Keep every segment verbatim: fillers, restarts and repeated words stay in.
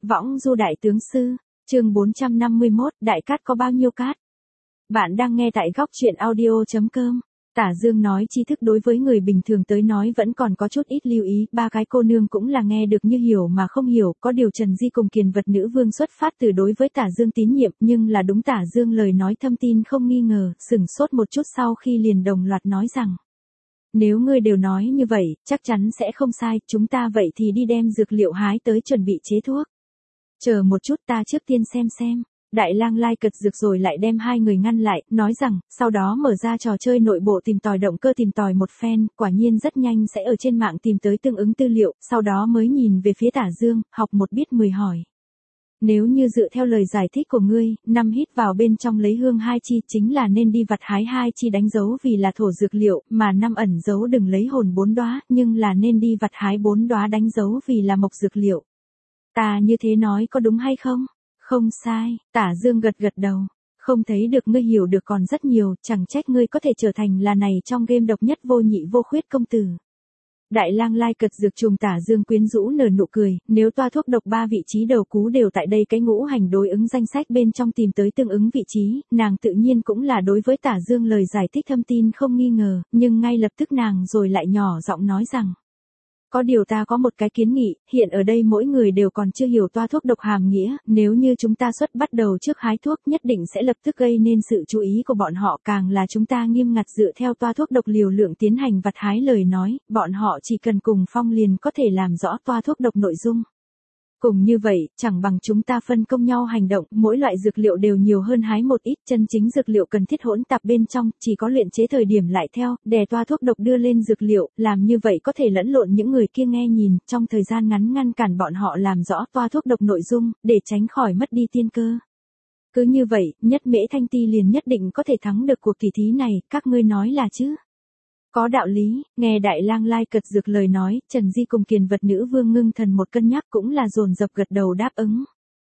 Võng du đại tướng sư, chương bốn trăm năm mươi mốt, đại cát có bao nhiêu cát? Bạn đang nghe tại góc truyện audio chấm com. Tả Dương nói tri thức đối với người bình thường tới nói vẫn còn có chút ít lưu ý, ba cái cô nương cũng là nghe được như hiểu mà không hiểu, có điều Trần Di cùng Kiền Vật Nữ Vương xuất phát từ đối với Tả Dương tín nhiệm, nhưng là đúng Tả Dương lời nói thâm tin không nghi ngờ, sửng sốt một chút sau khi liền đồng loạt nói rằng: nếu ngươi đều nói như vậy, chắc chắn sẽ không sai, chúng ta vậy thì đi đem dược liệu hái tới chuẩn bị chế thuốc. Chờ một chút, ta trước tiên xem xem. Đại lang lai cật dược rồi lại đem hai người ngăn lại, nói rằng, sau đó mở ra trò chơi nội bộ tìm tòi động cơ tìm tòi một phen, quả nhiên rất nhanh sẽ ở trên mạng tìm tới tương ứng tư liệu, sau đó mới nhìn về phía Tả Dương, học một biết mười hỏi. Nếu như dựa theo lời giải thích của ngươi, năm hít vào bên trong lấy hương hai chi chính là nên đi vặt hái hai chi đánh dấu vì là thổ dược liệu, mà năm ẩn dấu đừng lấy hồn bốn đóa, nhưng là nên đi vặt hái bốn đóa đánh dấu vì là mộc dược liệu. Ta như thế nói có đúng hay không? Không sai, Tả Dương gật gật đầu. Không thấy được ngươi hiểu được còn rất nhiều, chẳng trách ngươi có thể trở thành là này trong game độc nhất vô nhị vô khuyết công tử. Đại lang lai cật dược trùng Tả Dương quyến rũ nở nụ cười, nếu toa thuốc độc ba vị trí đầu cú đều tại đây cái ngũ hành đối ứng danh sách bên trong tìm tới tương ứng vị trí, nàng tự nhiên cũng là đối với Tả Dương lời giải thích thâm tin không nghi ngờ, nhưng ngay lập tức nàng rồi lại nhỏ giọng nói rằng: có điều ta có một cái kiến nghị, hiện ở đây mỗi người đều còn chưa hiểu toa thuốc độc hàm nghĩa, nếu như chúng ta xuất bắt đầu trước hái thuốc nhất định sẽ lập tức gây nên sự chú ý của bọn họ, càng là chúng ta nghiêm ngặt dựa theo toa thuốc độc liều lượng tiến hành vặt hái lời nói, bọn họ chỉ cần cùng phong liền có thể làm rõ toa thuốc độc nội dung. Cùng như vậy, chẳng bằng chúng ta phân công nhau hành động, mỗi loại dược liệu đều nhiều hơn hái một ít, chân chính dược liệu cần thiết hỗn tạp bên trong, chỉ có luyện chế thời điểm lại theo, đè toa thuốc độc đưa lên dược liệu, làm như vậy có thể lẫn lộn những người kia nghe nhìn, trong thời gian ngắn ngăn cản bọn họ làm rõ toa thuốc độc nội dung, để tránh khỏi mất đi tiên cơ. Cứ như vậy, nhất Mễ Thanh Ti liền nhất định có thể thắng được cuộc tỷ thí này, các ngươi nói là chứ? Có đạo lý, nghe Đại lang lai cật dược lời nói, Trần Di cùng Kiền Vật Nữ Vương ngưng thần một cân nhắc cũng là dồn dập gật đầu đáp ứng.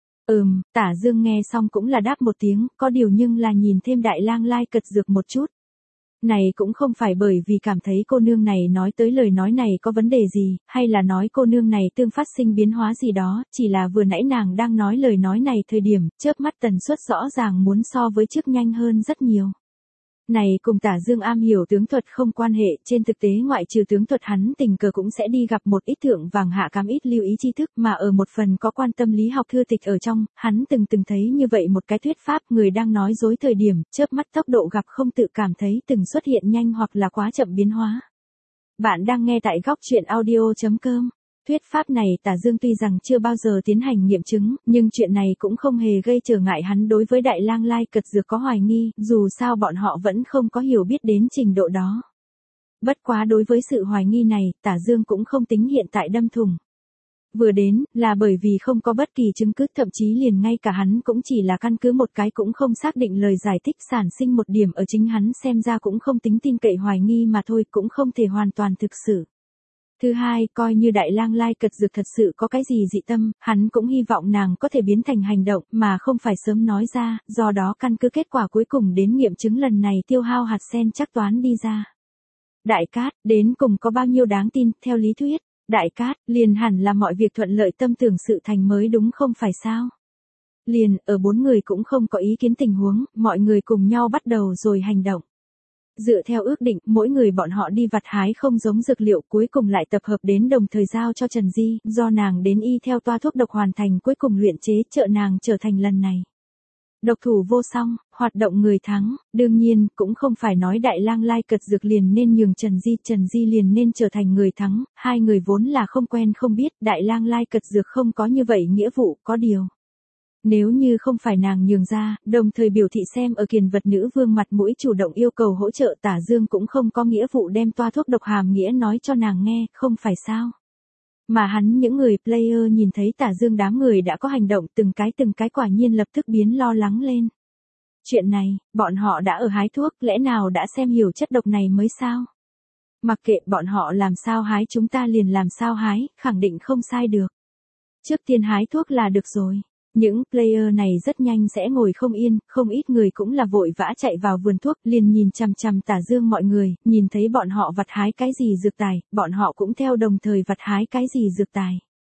Ừm, Tả Dương nghe xong cũng là đáp một tiếng, có điều nhưng là nhìn thêm Đại lang lai cật dược một chút. Này cũng không phải bởi vì cảm thấy cô nương này nói tới lời nói này có vấn đề gì, hay là nói cô nương này tương phát sinh biến hóa gì đó, chỉ là vừa nãy nàng đang nói lời nói này thời điểm, chớp mắt tần suất rõ ràng muốn so với trước nhanh hơn rất nhiều. Này cùng Tả Dương am hiểu tướng thuật không quan hệ, trên thực tế ngoại trừ tướng thuật hắn tình cờ cũng sẽ đi gặp một ít thượng vàng hạ cám ít lưu ý tri thức mà ở một phần có quan tâm lý học thư tịch ở trong, hắn từng từng thấy như vậy một cái thuyết pháp, người đang nói dối thời điểm, chớp mắt tốc độ gặp không tự cảm thấy từng xuất hiện nhanh hoặc là quá chậm biến hóa. Bạn đang nghe tại góc truyện audio chấm com. Thuyết pháp này Tả Dương tuy rằng chưa bao giờ tiến hành nghiệm chứng, nhưng chuyện này cũng không hề gây trở ngại hắn đối với Đại lang lai cật dược có hoài nghi, dù sao bọn họ vẫn không có hiểu biết đến trình độ đó. Bất quá đối với sự hoài nghi này, Tả Dương cũng không tính hiện tại đâm thủng. Vừa đến, là bởi vì không có bất kỳ chứng cứ, thậm chí liền ngay cả hắn cũng chỉ là căn cứ một cái cũng không xác định lời giải thích sản sinh một điểm ở chính hắn xem ra cũng không tính tin cậy hoài nghi mà thôi, cũng không thể hoàn toàn thực sự. Thứ hai, coi như Đại lang lai cật dược thật sự có cái gì dị tâm, hắn cũng hy vọng nàng có thể biến thành hành động mà không phải sớm nói ra, do đó căn cứ kết quả cuối cùng đến nghiệm chứng lần này tiêu hao hạt sen chắc toán đi ra. Đại cát, đến cùng có bao nhiêu đáng tin, theo lý thuyết, đại cát, liền hẳn là mọi việc thuận lợi tâm tưởng sự thành mới đúng không phải sao? Liền, ở bốn người cũng không có ý kiến tình huống, mọi người cùng nhau bắt đầu rồi hành động. Dựa theo ước định, mỗi người bọn họ đi vặt hái không giống dược liệu cuối cùng lại tập hợp đến đồng thời giao cho Trần Di, do nàng đến y theo toa thuốc độc hoàn thành cuối cùng luyện chế trợ nàng trở thành lần này. Độc thủ vô song, hoạt động người thắng, đương nhiên, cũng không phải nói Đại lang lai cật dược liền nên nhường Trần Di, Trần Di liền nên trở thành người thắng, hai người vốn là không quen không biết, Đại lang lai cật dược không có như vậy nghĩa vụ, có điều. Nếu như không phải nàng nhường ra, đồng thời biểu thị xem ở Kiền Vật Nữ Vương mặt mũi chủ động yêu cầu hỗ trợ, Tả Dương cũng không có nghĩa vụ đem toa thuốc độc hàm nghĩa nói cho nàng nghe, không phải sao. Mà hắn những người player nhìn thấy Tả Dương đám người đã có hành động từng cái từng cái quả nhiên lập tức biến lo lắng lên. Chuyện này, bọn họ đã ở hái thuốc, lẽ nào đã xem hiểu chất độc này mới sao? Mặc kệ bọn họ làm sao hái chúng ta liền làm sao hái, khẳng định không sai được. Trước tiên hái thuốc là được rồi. Những player này rất nhanh sẽ ngồi không yên, không ít người cũng là vội vã chạy vào vườn thuốc, liền nhìn chằm chằm Tả Dương mọi người, nhìn thấy bọn họ vặt hái cái gì dược tài, bọn họ cũng theo đồng thời vặt hái cái gì dược tài.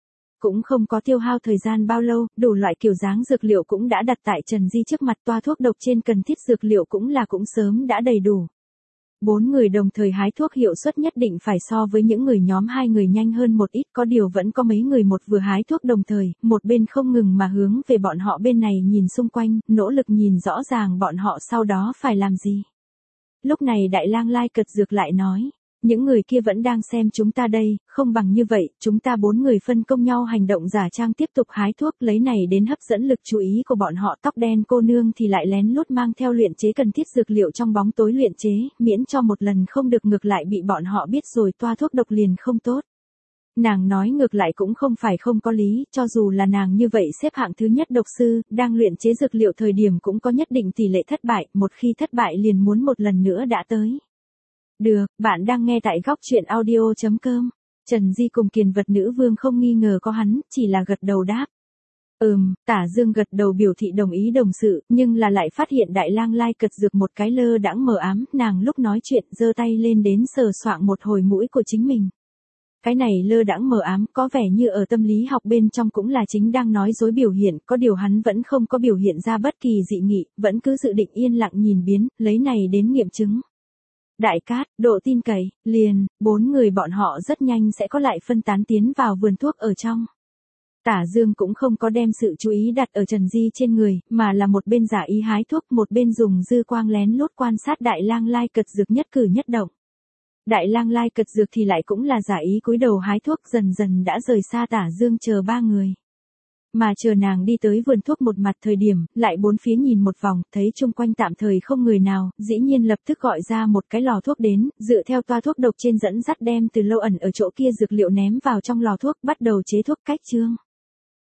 Cũng không có tiêu hao thời gian bao lâu, đủ loại kiểu dáng dược liệu cũng đã đặt tại Trần Di trước mặt, toa thuốc độc trên cần thiết dược liệu cũng là cũng sớm đã đầy đủ. Bốn người đồng thời hái thuốc hiệu suất nhất định phải so với những người nhóm hai người nhanh hơn một ít, có điều vẫn có mấy người một vừa hái thuốc đồng thời, một bên không ngừng mà hướng về bọn họ bên này nhìn xung quanh, nỗ lực nhìn rõ ràng bọn họ sau đó phải làm gì. Lúc này Đại Lang Lai cật dược lại nói, những người kia vẫn đang xem chúng ta đây, không bằng như vậy, chúng ta bốn người phân công nhau hành động giả trang tiếp tục hái thuốc, lấy này đến hấp dẫn lực chú ý của bọn họ. Tóc đen cô nương thì lại lén lút mang theo luyện chế cần thiết dược liệu trong bóng tối luyện chế, miễn cho một lần không được ngược lại bị bọn họ biết rồi toa thuốc độc liền không tốt. Nàng nói ngược lại cũng không phải không có lý, cho dù là nàng như vậy xếp hạng thứ nhất độc sư, đang luyện chế dược liệu thời điểm cũng có nhất định tỷ lệ thất bại, một khi thất bại liền muốn một lần nữa đã tới. Được, bạn đang nghe tại góc truyện audio chấm com. Trần Di cùng Kiền Vật Nữ Vương không nghi ngờ có hắn, chỉ là gật đầu đáp. Ừm, Tả Dương gật đầu biểu thị đồng ý đồng sự, nhưng là lại phát hiện Đại Lang Lai cật dược một cái lơ đãng mờ ám, nàng lúc nói chuyện giơ tay lên đến sờ soạng một hồi mũi của chính mình. Cái này lơ đãng mờ ám có vẻ như ở tâm lý học bên trong cũng là chính đang nói dối biểu hiện, có điều hắn vẫn không có biểu hiện ra bất kỳ dị nghị, vẫn cứ dự định yên lặng nhìn biến, lấy này đến nghiệm chứng. Đại cát, độ tin cậy, liền, bốn người bọn họ rất nhanh sẽ có lại phân tán tiến vào vườn thuốc ở trong. Tả Dương cũng không có đem sự chú ý đặt ở Trần Di trên người, mà là một bên giả ý hái thuốc, một bên dùng dư quang lén lút quan sát Đại Lang Lai cật dược nhất cử nhất động. Đại Lang Lai cật dược thì lại cũng là giả ý cúi đầu hái thuốc, dần dần đã rời xa Tả Dương chờ ba người. Mà chờ nàng đi tới vườn thuốc một mặt thời điểm, lại bốn phía nhìn một vòng, thấy chung quanh tạm thời không người nào, dĩ nhiên lập tức gọi ra một cái lò thuốc đến, dựa theo toa thuốc độc trên dẫn dắt đem từ lâu ẩn ở chỗ kia dược liệu ném vào trong lò thuốc, bắt đầu chế thuốc cách chương.